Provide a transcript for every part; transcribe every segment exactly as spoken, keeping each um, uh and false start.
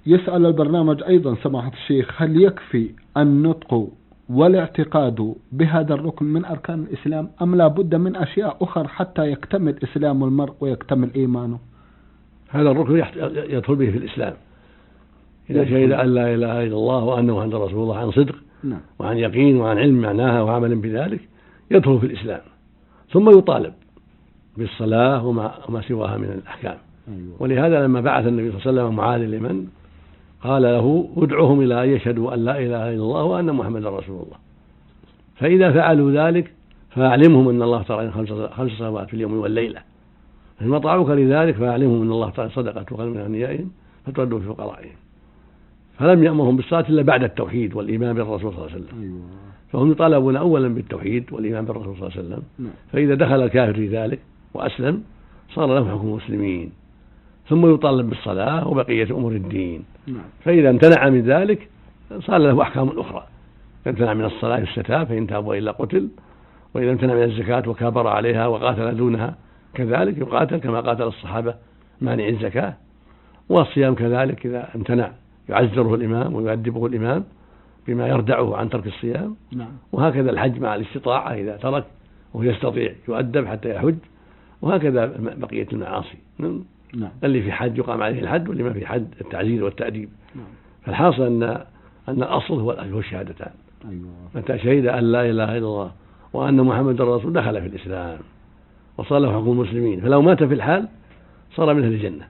يسأل البرنامج أيضا سماحة الشيخ: هل يكفي النطق والاعتقاد بهذا الركن من أركان الإسلام، أم لا بد من أشياء أخرى حتى يكتمل إسلام المرء ويكتمل إيمانه؟ هذا الركن يدخل به في الإسلام إذا شهد أن لا إله إلا الله وأن محمدا رسول الله عن صدق نعم. وعن يقين وعن علم معناها وعمل بذلك يدخل في الإسلام، ثم يطالب بالصلاة وما, وما سواها من الأحكام. أيوة. ولهذا لما بعث النبي صلى الله عليه وسلم معاذ اليمن قال له: ادعوهم إلى أن يشهدوا أن لا إله إلا الله وأن محمدا رسول الله، فإذا فعلوا ذلك فأعلمهم أن الله تعالى خمس صلوات في اليوم والليلة، فإن أطاعوك لذلك فأعلمهم أن الله تعالى صدقة تقبل من أغنيائهم فتردوا في فقرائهم. فلم يأمرهم بالصلاة إلا بعد التوحيد والإيمان بالرسول صلى الله عليه وسلم. أيوة. فهم يطالبون أولا بالتوحيد والإيمان بالرسول صلى الله عليه وسلم. نعم. فإذا دخل الكافر في ذلك وأسلم صار له حكم المسلمين، ثم يطالب بالصلاة وبقية أمور الدين. نعم. فإذا امتنع من ذلك صار له أحكام أخرى. إذا امتنع من الصلاة يستتاب فإن تاب وإلا قتل، وإذا امتنع من الزكاة وكابر عليها وقاتل دونها كذلك يقاتل كما قاتل الصحابة مانع الزكاة. والصيام كذلك إذا امتنع يعزره الإمام ويؤدبه الإمام بما يردعه عن ترك الصيام. نعم. وهكذا الحج مع الاستطاعة إذا ترك وهو يستطيع يؤدب حتى يحج، وهكذا بقية المعاصي. نعم. اللي في حد يقام عليه الحد واللي ما في حد التعزير والتأديب. نعم. فالحاصل أن أن الأصل هو الشهادتان. أيوة. متى شهد أن لا إله إلا الله وأن محمد رسول دخل في الإسلام وصار له حكم المسلمين، فلو مات في الحال صار من أهل الجنة.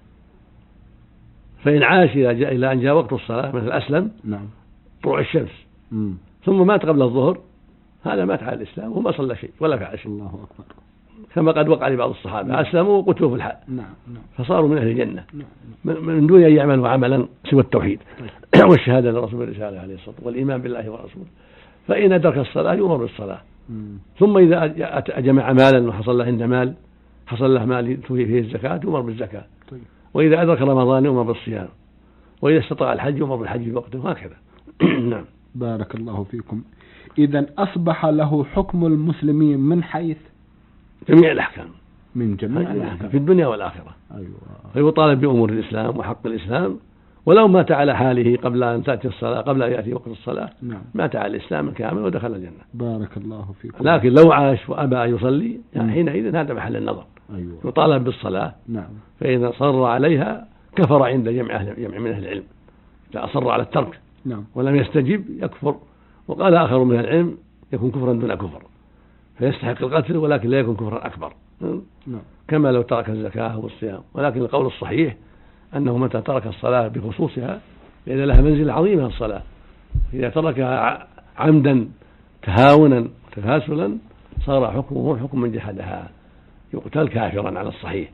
فإن عاش إلى إلى أن جاء وقت الصلاة مثل أسلم نعم. طلوع الشمس مم. ثم مات قبل الظهر، هذا مات على الإسلام وما صلى شيء ولا فعل شيء. الله أكبر. كما قد وقع لبعض الصحابة. نعم. أسلموا وقتلوا في الحال. نعم. نعم. فصاروا من أهل الجنة. نعم. من دون أن يعملوا عملا سوى التوحيد والشهادة لرسول الرسالة عليه الصلاة والسلام والإيمان بالله ورسوله. فإن أدرك الصلاة يؤمر بالصلاة. مم. ثم إذا جمع مالا وحصل له عند مال حصل له مال توفي فيه الزكاة يؤمر بالزكاة. طيب. وإذا أدرك رمضان يؤمر بالصيام، وإذا استطاع الحج يؤمر بالحج في وقته، وهكذا. نعم. بارك الله فيكم. إذن أصبح له حكم المسلمين من حيث جميع الأحكام، من جميع الأحكام في الدنيا والآخرة. أيوة. فيطالب بأمور الإسلام وحق الإسلام، ولو مات على حاله قبل أن تأتي الصلاة قبل أن يأتي وقت الصلاة. نعم. مات على الإسلام الكامل ودخل الجنة. بارك الله فيكم. لكن لو عاش وأبى أن يصلي يعني حينئذ هذا محل النظر. أيوة. يطالب بالصلاة. نعم. فإذا صر عليها كفر عند جمع جمع من أهل العلم. إذا أصر على الترك نعم. ولم يستجب يكفر. وقال آخر من العلم يكون كفرا دون كفر، فيستحق القتل ولكن لا يكون كفرا أكبر. نعم. كما لو ترك الزكاة والصيام. ولكن القول الصحيح أنه متى ترك الصلاة بخصوصها لأن لها منزلة عظيمة الصلاة، إذا تركها عمدا تهاونا تفاسلا صار حكمه حكم من جحدها، يقتل كافرا على الصحيح.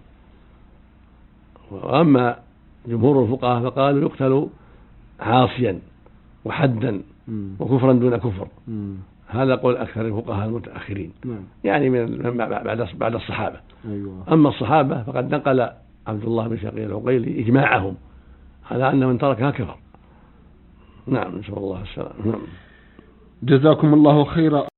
وأما جمهور الفقهاء فقالوا يقتل عاصيا وحدا وكفرا دون كفر. مم. هذا قول أكثر الفقهاء المتأخرين. مم. يعني من بعد بعد الصحابة. أيوة. أما الصحابة فقد نقل عبد الله بن شقيق العقيلي إجماعهم على أن من تركها كفر. نعم، نسأل الله السلامة. جزاكم الله خيرا.